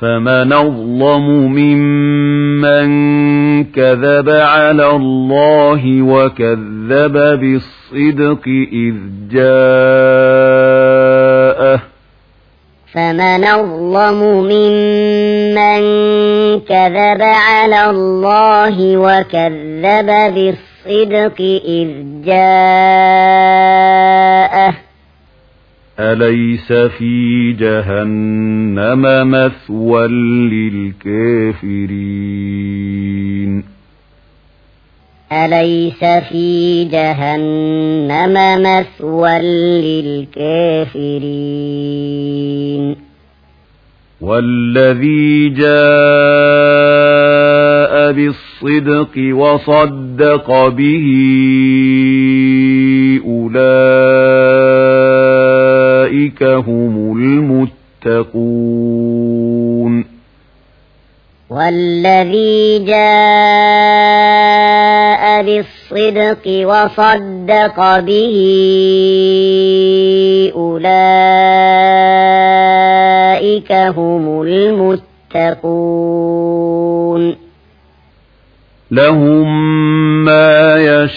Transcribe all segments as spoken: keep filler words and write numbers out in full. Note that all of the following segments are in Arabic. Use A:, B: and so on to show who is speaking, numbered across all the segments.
A: فمن أظلم ممن كذب على الله وكذب بالصدق إذ جاءه
B: فمن أظلم ممن كذب على الله وكذب بالصدق إذ جاءه
A: أليس في جهنم مثوى للكافرين
B: أليس في جهنم مثوى للكافرين
A: والذي جاء بالصدق وصدق به أولئك هم المتقون
B: والذي جاء بالصدق وصدق به أولئك هم المتقون
A: لهم ما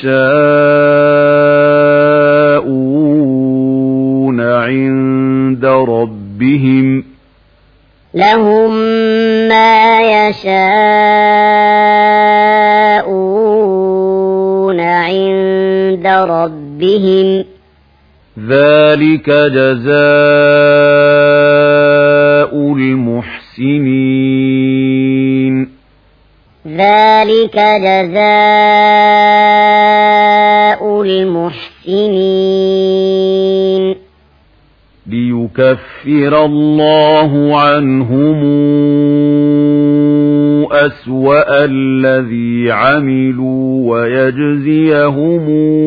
A: يشاءون عند ربهم
B: لهم ما يشاءون عند ربهم
A: ذلك جزاء المحسنين
B: ذلك جزاء المحسنين
A: ليكفر الله عنهم أسوأ الذي عملوا ويجزيهم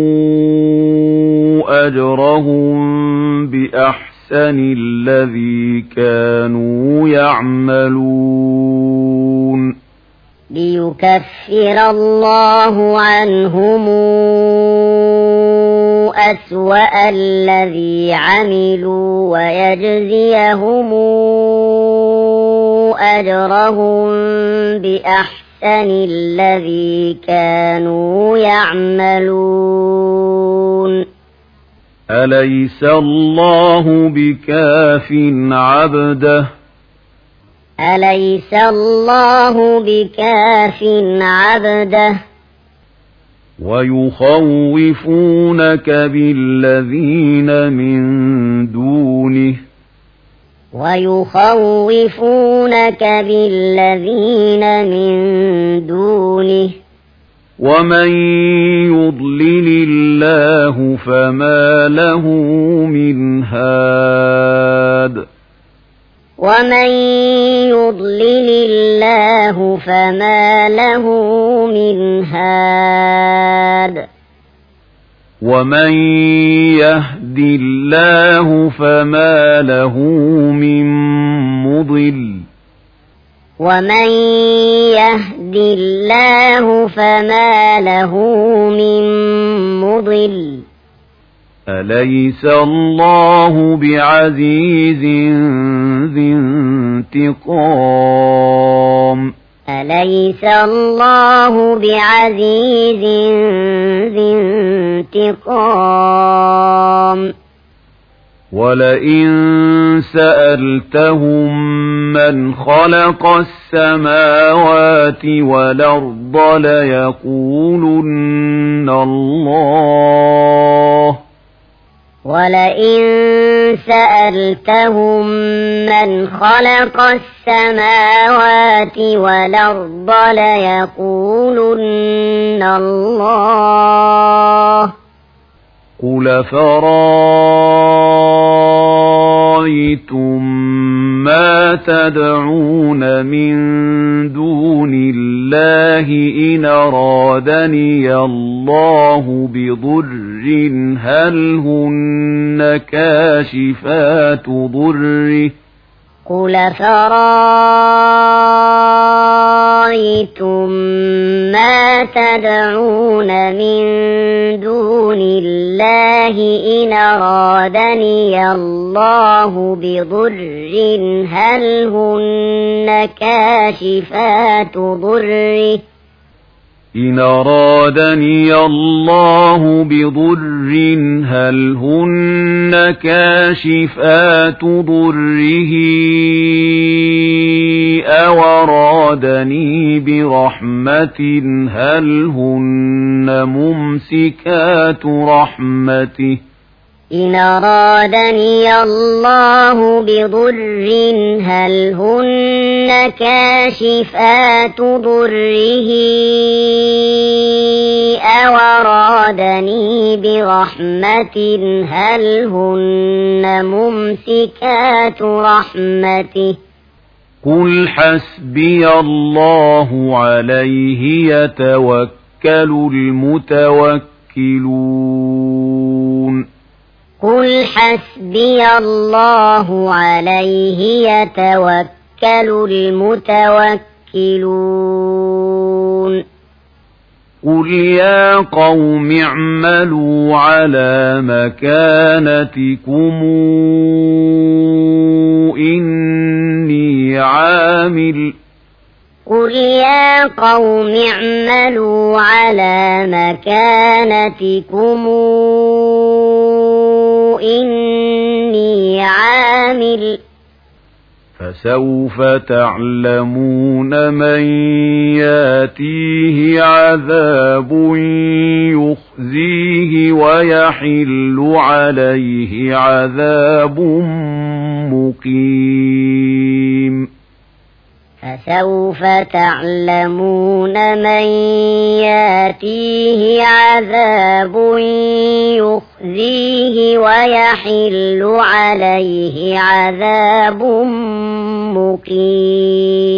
A: أجرهم بأحسن الذي كانوا يعملون
B: ليكفر الله عنهم أسوأ الذي عملوا ويجزيهم أجرهم بأحسن الذي كانوا يعملون
A: أليس الله بكاف عبده
B: أليس الله بكاف عبده
A: ويخوفونك بالذين من دونه
B: ويخوفونك بالذين من دونه
A: ومن يضلل الله فما له من هاد
B: ومن يضلل الله فما له من هاد
A: ومن يهد الله فما له من مضل
B: ومن يهد الله فما له من مضل
A: أليس الله بعزيز ذي انتقام
B: أليس الله بعزيز ذي انتقام
A: ولئن سألتهم من خلق السماوات والأرض ليقولن الله
B: ولئن سألتهم من خلق السماوات والأرض ليقولن الله
A: قل فرأيتم ما تدعون من دون الله إن أرادني الله بضر هل هن كاشفات ضره
B: قل فرأيتم أفرأيتم ما تدعون من دون الله إن أرادني الله بضر هل هن كاشفات ضره
A: إن أرادني الله بضر هل هن كاشفات ضره أو أرادني برحمة هل هن ممسكات رحمته
B: إن أرادني الله بضر هل هن كاشفات ضره أو أرادني برحمة هل هن ممسكات رحمته
A: قل حسبي الله عليه يتوكل المتوكلون
B: قل حسبي الله عليه يتوكل المتوكلون
A: قل يا قوم اعملوا على مكانتكم إني عامل
B: قل يا قوم اعملوا على مكانتكم إني عامل
A: فسوف تعلمون من ياتيه عذاب يخزيه ويحل عليه عذاب مقيم
B: فسوف تعلمون من ياتيه عذاب يخزيه ويحل عليه عذاب مقيم